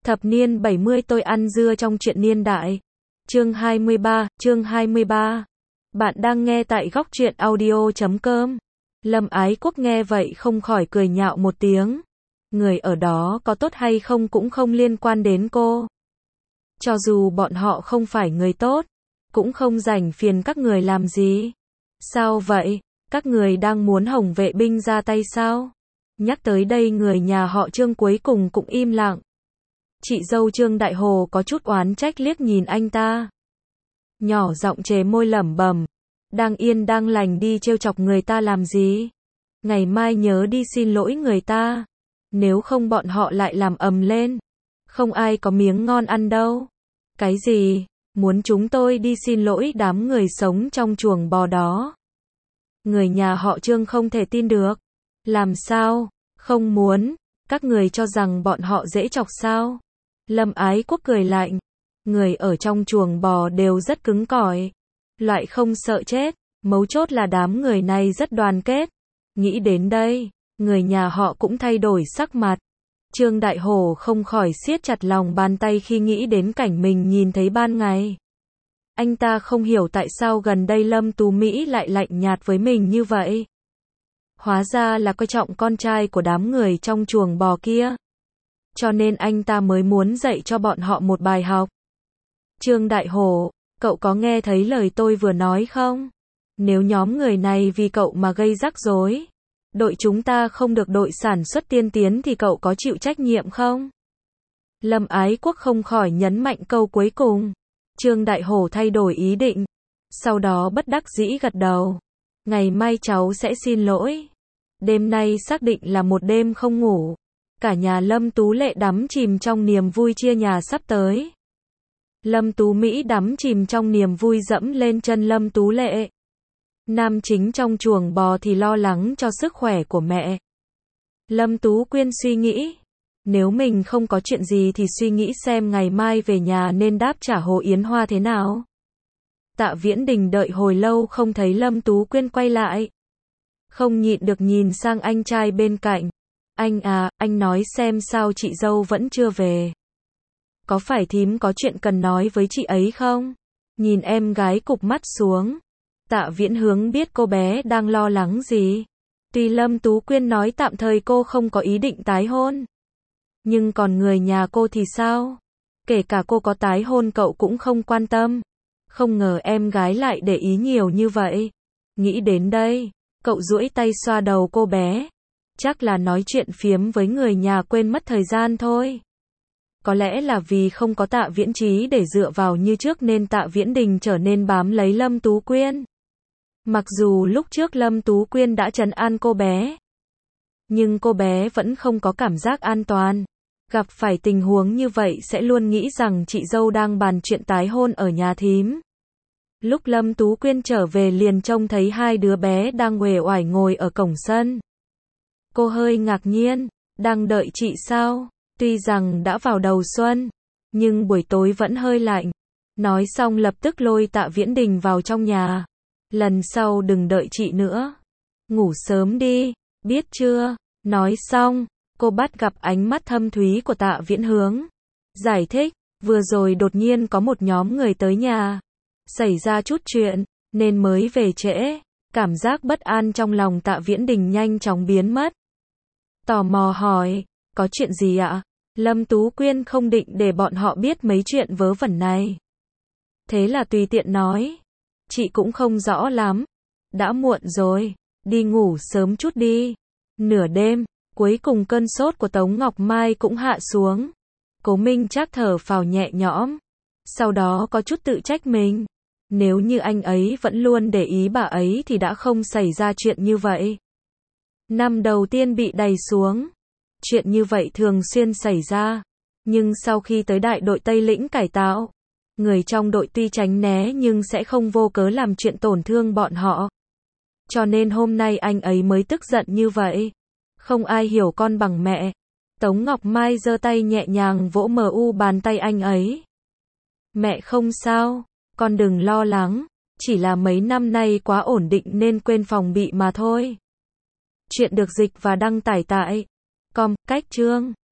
Thập niên 70 tôi ăn dưa trong truyện niên đại. Chương 23. Bạn đang nghe tại góc truyện audio.com. Lâm Ái Quốc nghe vậy không khỏi cười nhạo một tiếng. Người ở đó có tốt hay không cũng không liên quan đến cô. Cho dù bọn họ không phải người tốt, cũng không rảnh phiền các người làm gì. Sao vậy? Các người đang muốn Hồng vệ binh ra tay sao? Nhắc tới đây người nhà họ Trương cuối cùng cũng im lặng. Chị dâu Trương Đại Hồ có chút oán trách liếc nhìn anh ta. Nhỏ giọng chế môi lẩm bẩm. Đang yên đang lành đi trêu chọc người ta làm gì? Ngày mai nhớ đi xin lỗi người ta. Nếu không bọn họ lại làm ầm lên. Không ai có miếng ngon ăn đâu. Cái gì? Muốn chúng tôi đi xin lỗi đám người sống trong chuồng bò đó? Người nhà họ Trương không thể tin được. Làm sao? Không muốn. Các người cho rằng bọn họ dễ chọc sao? Lâm Ái Quốc cười lạnh. Người ở trong chuồng bò đều rất cứng cỏi. Loại không sợ chết. Mấu chốt là đám người này rất đoàn kết. Nghĩ đến đây, người nhà họ cũng thay đổi sắc mặt. Trương Đại Hồ không khỏi siết chặt lòng bàn tay khi nghĩ đến cảnh mình nhìn thấy ban ngày. Anh ta không hiểu tại sao gần đây Lâm Tú Mỹ lại lạnh nhạt với mình như vậy. Hóa ra là coi trọng con trai của đám người trong chuồng bò kia. Cho nên anh ta mới muốn dạy cho bọn họ một bài học. Trương Đại Hồ, cậu có nghe thấy lời tôi vừa nói không? Nếu nhóm người này vì cậu mà gây rắc rối, đội chúng ta không được đội sản xuất tiên tiến thì cậu có chịu trách nhiệm không? Lâm Ái Quốc không khỏi nhấn mạnh câu cuối cùng. Trương Đại Hồ thay đổi ý định. Sau đó bất đắc dĩ gật đầu. Ngày mai cháu sẽ xin lỗi. Đêm nay xác định là một đêm không ngủ. Cả nhà Lâm Tú Lệ đắm chìm trong niềm vui chia nhà sắp tới. Lâm Tú Mỹ đắm chìm trong niềm vui dẫm lên chân Lâm Tú Lệ. Nam chính trong chuồng bò thì lo lắng cho sức khỏe của mẹ. Lâm Tú Quyên suy nghĩ. Nếu mình không có chuyện gì thì suy nghĩ xem ngày mai về nhà nên đáp trả Hồ Yến Hoa thế nào. Tạ Viễn Đình đợi hồi lâu không thấy Lâm Tú Quyên quay lại. Không nhịn được nhìn sang anh trai bên cạnh. Anh à, anh nói xem sao chị dâu vẫn chưa về. Có phải thím có chuyện cần nói với chị ấy không? Nhìn em gái cụp mắt xuống. Tạ Viễn Hướng biết cô bé đang lo lắng gì. Tuy Lâm Tú Quyên nói tạm thời cô không có ý định tái hôn. Nhưng còn người nhà cô thì sao? Kể cả cô có tái hôn cậu cũng không quan tâm. Không ngờ em gái lại để ý nhiều như vậy. Nghĩ đến đây, cậu duỗi tay xoa đầu cô bé. Chắc là nói chuyện phiếm với người nhà quên mất thời gian thôi. Có lẽ là vì không có Tạ Viễn Trí để dựa vào như trước nên Tạ Viễn Đình trở nên bám lấy Lâm Tú Quyên. Mặc dù lúc trước Lâm Tú Quyên đã trấn an cô bé, nhưng cô bé vẫn không có cảm giác an toàn. Gặp phải tình huống như vậy sẽ luôn nghĩ rằng chị dâu đang bàn chuyện tái hôn ở nhà thím. Lúc Lâm Tú Quyên trở về liền trông thấy hai đứa bé đang uể oải ngồi ở cổng sân. Cô hơi ngạc nhiên, đang đợi chị sao? Tuy rằng đã vào đầu xuân, nhưng buổi tối vẫn hơi lạnh. Nói xong lập tức lôi Tạ Viễn Đình vào trong nhà. Lần sau đừng đợi chị nữa. Ngủ sớm đi, biết chưa? Nói xong, cô bắt gặp ánh mắt thâm thúy của Tạ Viễn Hướng. Giải thích, vừa rồi đột nhiên có một nhóm người tới nhà. Xảy ra chút chuyện, nên mới về trễ. Cảm giác bất an trong lòng Tạ Viễn Đình nhanh chóng biến mất. Tò mò hỏi, có chuyện gì ạ? Lâm Tú Quyên không định để bọn họ biết mấy chuyện vớ vẩn này. Thế là tùy tiện nói. Chị cũng không rõ lắm. Đã muộn rồi, đi ngủ sớm chút đi. Nửa đêm, cuối cùng cơn sốt của Tống Ngọc Mai cũng hạ xuống. Cố Minh Trác thở phào nhẹ nhõm. Sau đó có chút tự trách mình. Nếu như anh ấy vẫn luôn để ý bà ấy thì đã không xảy ra chuyện như vậy. Năm đầu tiên bị đày xuống. Chuyện như vậy thường xuyên xảy ra. Nhưng sau khi tới đại đội Tây Lĩnh cải tạo, người trong đội tuy tránh né nhưng sẽ không vô cớ làm chuyện tổn thương bọn họ. Cho nên hôm nay anh ấy mới tức giận như vậy. Không ai hiểu con bằng mẹ. Tống Ngọc Mai giơ tay nhẹ nhàng vỗ bàn tay anh ấy. Mẹ không sao, con đừng lo lắng. Chỉ là mấy năm nay quá ổn định nên quên phòng bị mà thôi. Chuyện được dịch và đăng tải tại com, cách chương.